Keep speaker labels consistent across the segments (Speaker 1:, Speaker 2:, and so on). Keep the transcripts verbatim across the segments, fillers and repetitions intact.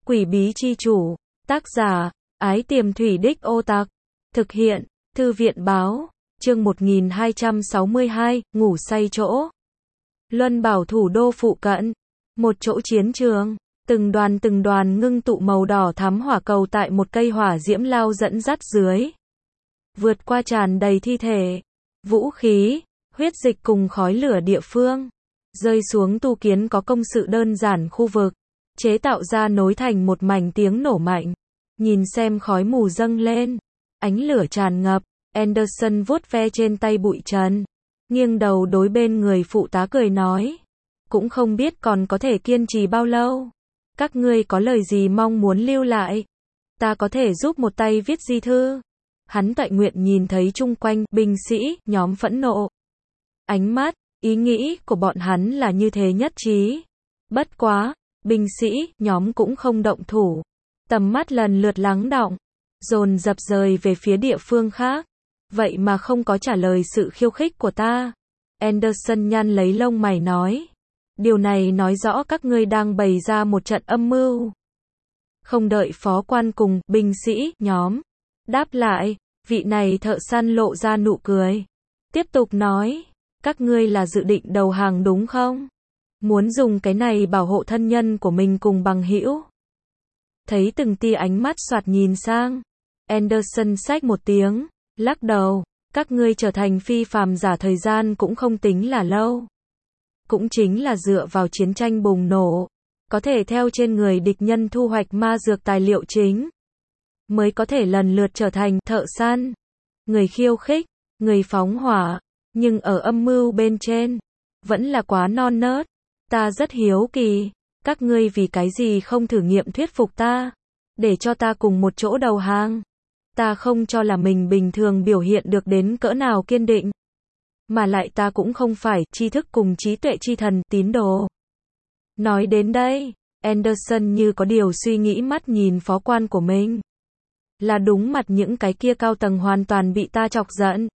Speaker 1: Quỷ bí chi chủ, tác giả, Ái Tiềm Thủy Đích Ô Tạc, thực hiện, Thư viện báo, chương một nghìn hai trăm sáu mươi hai, ngủ say chỗ. Luân Bảo thủ đô phụ cận, một chỗ chiến trường, từng đoàn từng đoàn ngưng tụ màu đỏ thắm hỏa cầu tại một cây hỏa diễm lao dẫn dắt dưới. Vượt qua tràn đầy thi thể, vũ khí, huyết dịch cùng khói lửa địa phương, rơi xuống tu kiến có công sự đơn giản khu vực, chế tạo ra nối thành một mảnh tiếng nổ mạnh. Nhìn xem khói mù dâng lên, ánh lửa tràn ngập, Anderson vuốt ve trên tay bụi trần, nghiêng đầu đối bên người phụ tá cười nói, cũng không biết còn có thể kiên trì bao lâu. Các ngươi có lời gì mong muốn lưu lại? Ta có thể giúp một tay viết di thư. Hắn toại nguyện nhìn thấy chung quanh binh sĩ, nhóm phẫn nộ. Ánh mắt, ý nghĩ của bọn hắn là như thế nhất trí. Bất quá, binh sĩ, nhóm cũng không động thủ. Tầm mắt lần lượt lắng đọng, dồn dập rời về phía địa phương khác. Vậy mà không có trả lời sự khiêu khích của ta. Anderson nhăn lấy lông mày nói. Điều này nói rõ các ngươi đang bày ra một trận âm mưu. Không đợi phó quan cùng binh sĩ, nhóm đáp lại, vị này thợ săn lộ ra nụ cười. Tiếp tục nói, các ngươi là dự định đầu hàng đúng không? Muốn dùng cái này bảo hộ thân nhân của mình cùng bằng hữu. Thấy từng tia ánh mắt xoạt nhìn sang, Anderson xách một tiếng, lắc đầu, các ngươi trở thành phi phàm giả thời gian cũng không tính là lâu. Cũng chính là dựa vào chiến tranh bùng nổ, có thể theo trên người địch nhân thu hoạch ma dược tài liệu chính, mới có thể lần lượt trở thành thợ săn, người khiêu khích, người phóng hỏa, nhưng ở âm mưu bên trên, vẫn là quá non nớt. Ta rất hiếu kỳ, các ngươi vì cái gì không thử nghiệm thuyết phục ta, để cho ta cùng một chỗ đầu hàng. Ta không cho là mình bình thường biểu hiện được đến cỡ nào kiên định. Mà lại ta cũng không phải tri thức cùng trí tuệ chi thần tín đồ. Nói đến đây, Anderson như có điều suy nghĩ mắt nhìn phó quan của mình. Là đúng mặt những cái kia cao tầng hoàn toàn bị ta chọc giận.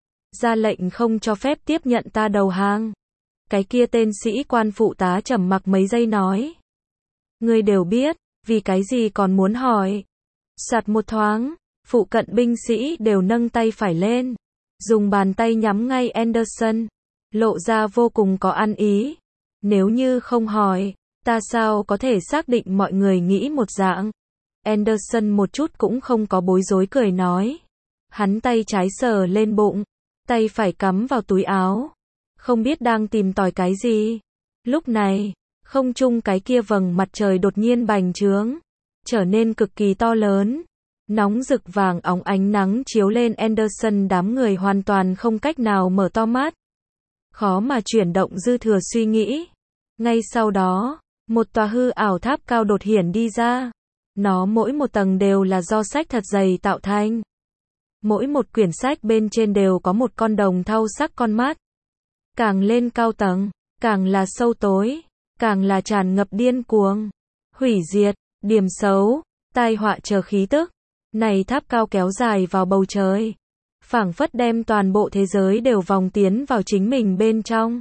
Speaker 1: Ra lệnh không cho phép tiếp nhận ta đầu hàng. Cái kia tên sĩ quan phụ tá trầm mặc mấy giây nói. Ngươi đều biết, vì cái gì còn muốn hỏi. Soạt một thoáng, phụ cận binh sĩ đều nâng tay phải lên. Dùng bàn tay nhắm ngay Anderson, lộ ra vô cùng có ăn ý. Nếu như không hỏi, ta sao có thể xác định mọi người nghĩ một dạng. Anderson một chút cũng không có bối rối cười nói. Hắn tay trái sờ lên bụng, tay phải cắm vào túi áo. Không biết đang tìm tòi cái gì. Lúc này, không trung cái kia vầng mặt trời đột nhiên bành trướng, trở nên cực kỳ to lớn. Nóng rực vàng óng ánh nắng chiếu lên Anderson, đám người hoàn toàn không cách nào mở to mắt. Khó mà chuyển động dư thừa suy nghĩ. Ngay sau đó, một tòa hư ảo tháp cao đột hiển đi ra. Nó mỗi một tầng đều là do sách thật dày tạo thành. Mỗi một quyển sách bên trên đều có một con đồng thau sắc con mắt. Càng lên cao tầng, càng là sâu tối, càng là tràn ngập điên cuồng, hủy diệt, điểm xấu, tai họa chờ khí tức. Này tháp cao kéo dài vào bầu trời, phảng phất đem toàn bộ thế giới đều vòng tiến vào chính mình bên trong.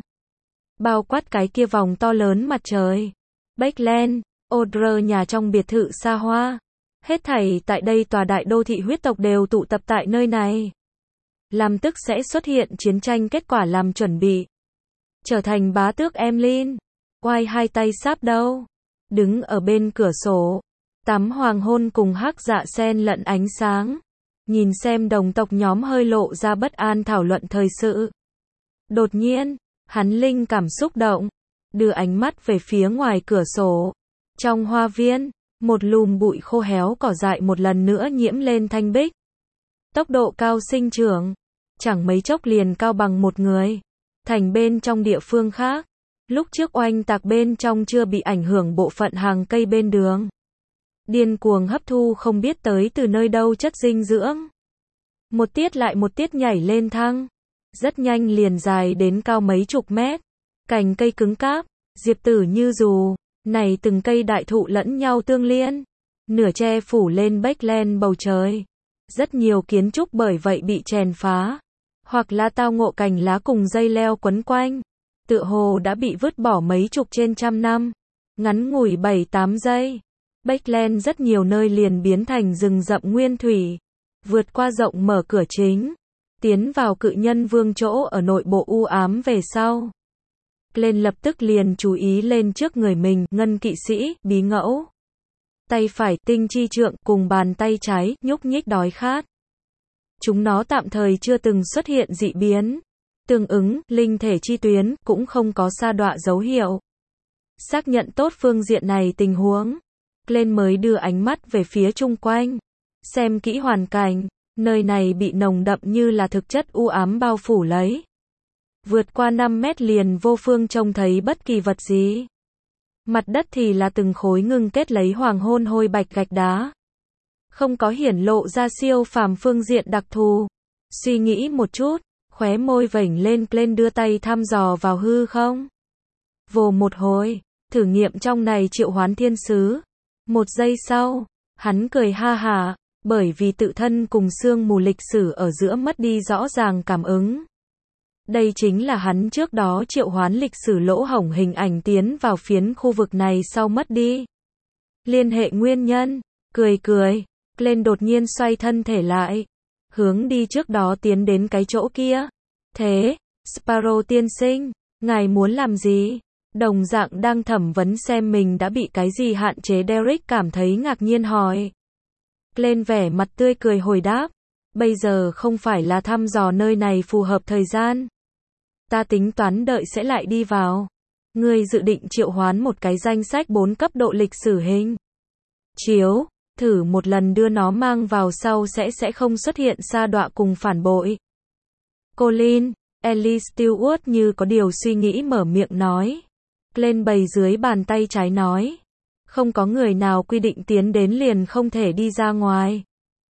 Speaker 1: Bao quát cái kia vòng to lớn mặt trời. Backland, Odre, nhà trong biệt thự xa hoa. Hết thảy tại đây tòa đại đô thị huyết tộc đều tụ tập tại nơi này. Làm tức sẽ xuất hiện chiến tranh kết quả làm chuẩn bị. Trở thành bá tước Emlyn. Oai hai tay sáp đâu. Đứng ở bên cửa sổ. Tắm hoàng hôn cùng hắc dạ sen lẫn ánh sáng. Nhìn xem đồng tộc nhóm hơi lộ ra bất an thảo luận thời sự. Đột nhiên, hắn linh cảm xúc động. Đưa ánh mắt về phía ngoài cửa sổ. Trong hoa viên, một lùm bụi khô héo cỏ dại một lần nữa nhiễm lên thanh bích. Tốc độ cao sinh trưởng. Chẳng mấy chốc liền cao bằng một người. Thành bên trong địa phương khác. Lúc trước oanh tạc bên trong chưa bị ảnh hưởng bộ phận hàng cây bên đường. Điên cuồng hấp thu không biết tới từ nơi đâu chất dinh dưỡng. Một tiết lại một tiết nhảy lên thăng. Rất nhanh liền dài đến cao mấy chục mét. Cành cây cứng cáp, diệp tử như dù. Này từng cây đại thụ lẫn nhau tương liên. Nửa che phủ lên Backland bầu trời. Rất nhiều kiến trúc bởi vậy bị chèn phá. Hoặc là tao ngộ cành lá cùng dây leo quấn quanh. Tựa hồ đã bị vứt bỏ mấy chục trên trăm năm. Ngắn ngủi bảy tám giây. Backland rất nhiều nơi liền biến thành rừng rậm nguyên thủy. Vượt qua rộng mở cửa chính, tiến vào cự nhân vương chỗ ở nội bộ u ám về sau. Glenn lập tức liền chú ý lên trước người mình, ngân kỵ sĩ, bí ngẫu. Tay phải, tinh chi trượng, cùng bàn tay trái, nhúc nhích đói khát. Chúng nó tạm thời chưa từng xuất hiện dị biến. Tương ứng, linh thể chi tuyến, cũng không có sa đọa dấu hiệu. Xác nhận tốt phương diện này tình huống. Glenn mới đưa ánh mắt về phía chung quanh. Xem kỹ hoàn cảnh, nơi này bị nồng đậm như là thực chất u ám bao phủ lấy. Vượt qua năm mét liền vô phương trông thấy bất kỳ vật gì. Mặt đất thì là từng khối ngưng kết lấy hoàng hôn hôi bạch gạch đá. Không có hiển lộ ra siêu phàm phương diện đặc thù. Suy nghĩ một chút, khóe môi vểnh lên, Glenn đưa tay thăm dò vào hư không. Vồ một hồi, thử nghiệm trong này triệu hoán thiên sứ. Một giây sau, hắn cười ha hả, bởi vì tự thân cùng sương mù lịch sử ở giữa mất đi rõ ràng cảm ứng. Đây chính là hắn trước đó triệu hoán lịch sử lỗ hổng hình ảnh tiến vào phiến khu vực này sau mất đi. Liên hệ nguyên nhân, cười cười, Glenn đột nhiên xoay thân thể lại, hướng đi trước đó tiến đến cái chỗ kia. Thế, Sparrow tiên sinh, ngài muốn làm gì? Đồng dạng đang thẩm vấn xem mình đã bị cái gì hạn chế, Derek cảm thấy ngạc nhiên hỏi. Glenn vẻ mặt tươi cười hồi đáp, bây giờ không phải là thăm dò nơi này phù hợp thời gian. Ta tính toán đợi sẽ lại đi vào. Ngươi dự định triệu hoán một cái danh sách bốn cấp độ lịch sử hình chiếu, thử một lần đưa nó mang vào sau sẽ sẽ không xuất hiện sa đọa cùng phản bội. Colin, Ellie Stewart như có điều suy nghĩ mở miệng nói. Glenn bày dưới bàn tay trái nói. Không có người nào quy định tiến đến liền không thể đi ra ngoài.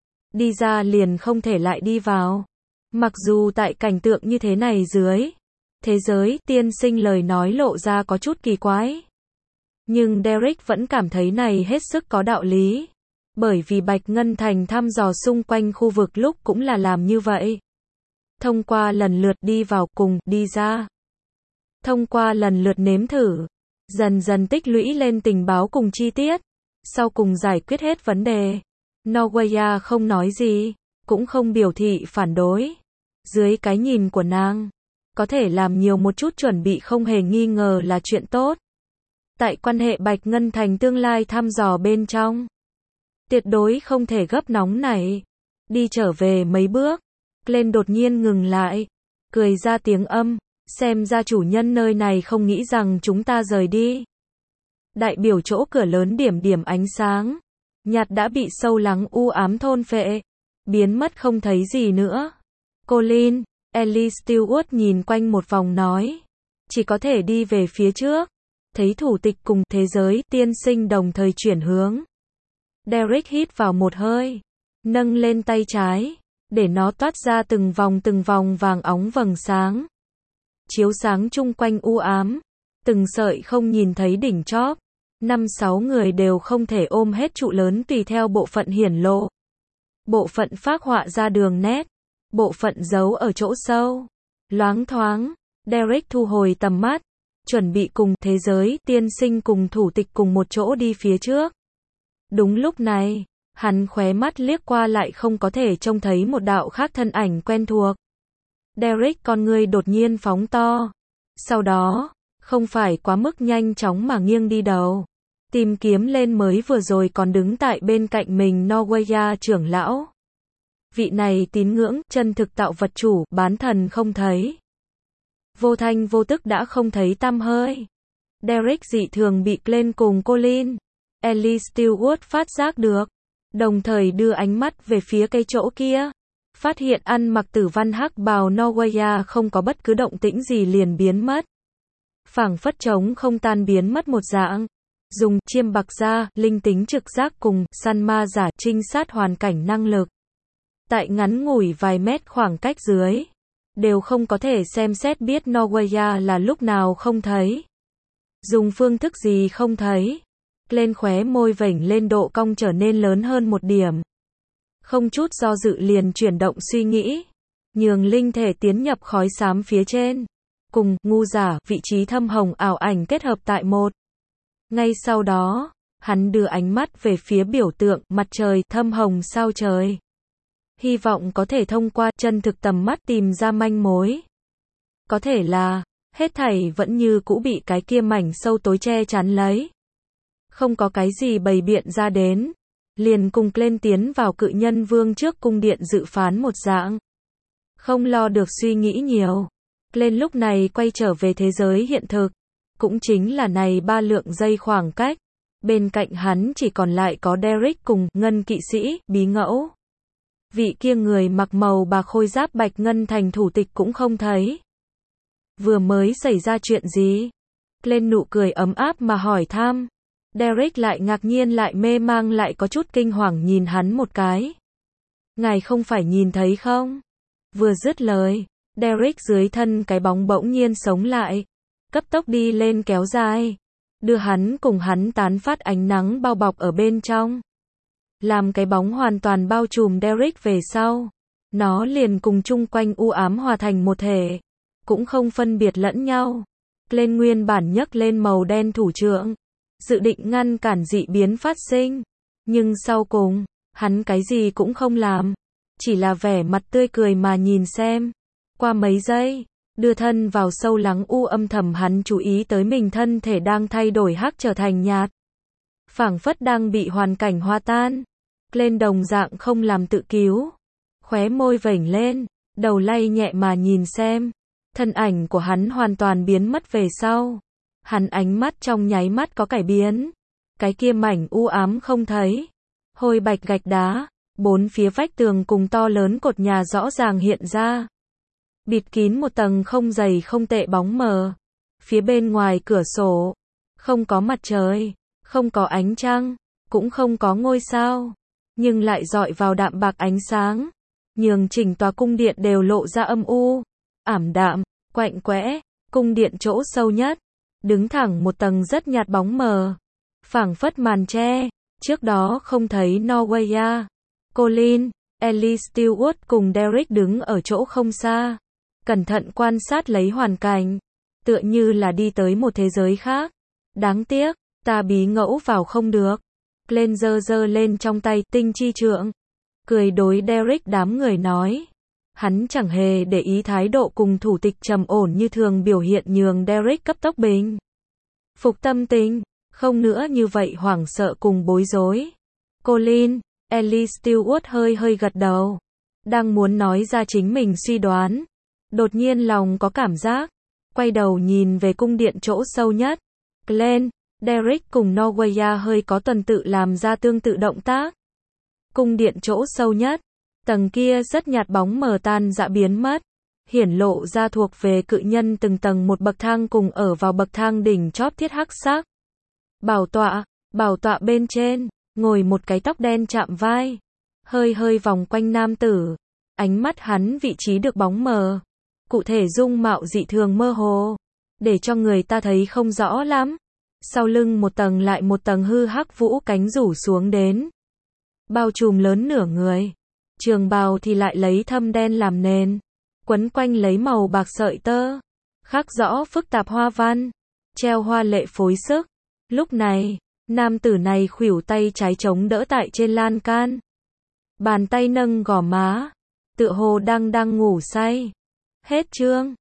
Speaker 1: Đi ra liền không thể lại đi vào. Mặc dù tại cảnh tượng như thế này dưới thế giới, tiên sinh lời nói lộ ra có chút kỳ quái. Nhưng Derek vẫn cảm thấy này hết sức có đạo lý. Bởi vì Bạch Ngân Thành thăm dò xung quanh khu vực lúc cũng là làm như vậy. Thông qua lần lượt đi vào cùng đi ra. Thông qua lần lượt nếm thử. Dần dần tích lũy lên tình báo cùng chi tiết. Sau cùng giải quyết hết vấn đề. Norwaya không nói gì. Cũng không biểu thị phản đối. Dưới cái nhìn của nàng. Có thể làm nhiều một chút chuẩn bị không hề nghi ngờ là chuyện tốt. Tại quan hệ Bạch Ngân Thành tương lai thăm dò bên trong. Tuyệt đối không thể gấp nóng nảy. Đi trở về mấy bước. Glenn đột nhiên ngừng lại. Cười ra tiếng âm. Xem ra chủ nhân nơi này không nghĩ rằng chúng ta rời đi. Đại biểu chỗ cửa lớn điểm điểm ánh sáng. Nhạt đã bị sâu lắng u ám thôn phệ. Biến mất không thấy gì nữa. Colin, Ellie Stewart nhìn quanh một vòng nói. Chỉ có thể đi về phía trước. Thấy thủ tịch cùng thế giới tiên sinh đồng thời chuyển hướng. Derek hít vào một hơi. Nâng lên tay trái. Để nó toát ra từng vòng từng vòng vàng óng vầng sáng. Chiếu sáng chung quanh u ám. Từng sợi không nhìn thấy đỉnh chóp. Năm sáu người đều không thể ôm hết trụ lớn tùy theo bộ phận hiển lộ. Bộ phận phác họa ra đường nét. Bộ phận giấu ở chỗ sâu. Loáng thoáng. Derek thu hồi tầm mắt. Chuẩn bị cùng thế giới tiên sinh cùng thủ tịch cùng một chỗ đi phía trước. Đúng lúc này, hắn khóe mắt liếc qua lại không có thể trông thấy một đạo khác thân ảnh quen thuộc. Derek con ngươi đột nhiên phóng to. Sau đó, không phải quá mức nhanh chóng mà nghiêng đi đầu. Tìm kiếm lên mới vừa rồi còn đứng tại bên cạnh mình Norwaya trưởng lão. Vị này tín ngưỡng, chân thực tạo vật chủ, bán thần không thấy. Vô thanh vô tức đã không thấy tăm hơi. Derek dị thường bị Glenn cùng Colin, Ellie Stewart phát giác được. Đồng thời đưa ánh mắt về phía cây chỗ kia. Phát hiện ăn mặc tử văn hắc bào Norwaya không có bất cứ động tĩnh gì liền biến mất. Phảng phất trống không tan biến mất một dạng. Dùng chiêm bạc da, linh tính trực giác cùng săn ma giả trinh sát hoàn cảnh năng lực. Tại ngắn ngủi vài mét khoảng cách dưới. Đều không có thể xem xét biết Norwaya là lúc nào không thấy. Dùng phương thức gì không thấy. Lên khóe môi vểnh lên độ cong trở nên lớn hơn một điểm. Không chút do dự liền chuyển động suy nghĩ. Nhường linh thể tiến nhập khói xám phía trên. Cùng ngu giả vị trí thâm hồng ảo ảnh kết hợp tại một. Ngay sau đó, Hắn đưa ánh mắt về phía biểu tượng mặt trời thâm hồng sao trời. Hy vọng có thể thông qua chân thực tầm mắt tìm ra manh mối. Có thể là, hết thảy vẫn như cũ bị cái kia mảnh sâu tối che chắn lấy. Không có cái gì bày biện ra đến. Liền cùng lên tiến vào cự nhân vương trước cung điện dự phán một dạng. Không lo được suy nghĩ nhiều. Lên lúc này quay trở về thế giới hiện thực. Cũng chính là này ba lượng giây khoảng cách. Bên cạnh hắn chỉ còn lại có Derek cùng ngân kỵ sĩ, bí ngẫu. Vị kia người mặc màu bạc khôi giáp bạch ngân thành thủ tịch cũng không thấy. Vừa mới xảy ra chuyện gì? Lên nụ cười ấm áp mà hỏi thăm. Derek lại ngạc nhiên lại mê mang lại có chút kinh hoàng nhìn hắn một cái. Ngài không phải nhìn thấy không? Vừa dứt lời, Derek dưới thân cái bóng bỗng nhiên sống lại. Cấp tốc đi lên kéo dài. Đưa hắn cùng hắn tán phát ánh nắng bao bọc ở bên trong. Làm cái bóng hoàn toàn bao trùm Derek về sau. Nó liền cùng chung quanh u ám hòa thành một thể. Cũng không phân biệt lẫn nhau. Lên nguyên bản nhấc lên màu đen thủ trưởng. Dự định ngăn cản dị biến phát sinh. Nhưng sau cùng, hắn cái gì cũng không làm. Chỉ là vẻ mặt tươi cười mà nhìn xem. Qua mấy giây, đưa thân vào sâu lắng u âm thầm hắn chú ý tới mình thân thể đang thay đổi hắc trở thành nhạt. Phảng phất đang bị hoàn cảnh hòa tan. Lên đồng dạng không làm tự cứu. Khóe môi vểnh lên, đầu lay nhẹ mà nhìn xem. Thân ảnh của hắn hoàn toàn biến mất về sau. Hắn ánh mắt trong nháy mắt có cải biến. Cái kia mảnh u ám không thấy. Hôi bạch gạch đá, bốn phía vách tường cùng to lớn cột nhà rõ ràng hiện ra. Bịt kín một tầng không dày không tệ bóng mờ. Phía bên ngoài cửa sổ, không có mặt trời, không có ánh trăng, cũng không có ngôi sao. Nhưng lại dọi vào đạm bạc ánh sáng. Nhường chỉnh tòa cung điện đều lộ ra âm u, ảm đạm, quạnh quẽ. Cung điện chỗ sâu nhất. Đứng thẳng một tầng rất nhạt bóng mờ. Phảng phất màn tre. Trước đó không thấy Norwaya. Colin, Ellie Stewart cùng Derek đứng ở chỗ không xa. Cẩn thận quan sát lấy hoàn cảnh. Tựa như là đi tới một thế giới khác. Đáng tiếc, ta bí ngẫu vào không được. Lên giơ giơ lên trong tay tinh chi trượng. Cười đối Derek đám người nói. Hắn chẳng hề để ý thái độ cùng thủ tịch trầm ổn như thường biểu hiện nhường Derek cấp tốc bình phục tâm tình, không nữa như vậy hoảng sợ cùng bối rối. Colin, Ellie Stewart hơi hơi gật đầu. Đang muốn nói ra chính mình suy đoán. Đột nhiên lòng có cảm giác. Quay đầu nhìn về cung điện chỗ sâu nhất. Glenn, Derek cùng Norwaya hơi có tuần tự làm ra tương tự động tác. Cung điện chỗ sâu nhất. Tầng kia rất nhạt bóng mờ tan dã biến mất. Hiển lộ ra thuộc về cự nhân từng tầng một bậc thang cùng ở vào bậc thang đỉnh chóp thiết hắc sắc. Bảo tọa, bảo tọa bên trên, ngồi một cái tóc đen chạm vai. Hơi hơi vòng quanh nam tử. Ánh mắt hắn vị trí được bóng mờ. Cụ thể dung mạo dị thường mơ hồ. Để cho người ta thấy không rõ lắm. Sau lưng một tầng lại một tầng hư hắc vũ cánh rủ xuống đến. Bao trùm lớn nửa người. Trường bào thì lại lấy thâm đen làm nền. Quấn quanh lấy màu bạc sợi tơ. Khắc rõ phức tạp hoa văn. Treo hoa lệ phối sức. Lúc này, nam tử này khuỷu tay trái chống đỡ tại trên lan can. Bàn tay nâng gò má. Tựa hồ đang đang ngủ say. Hết chương.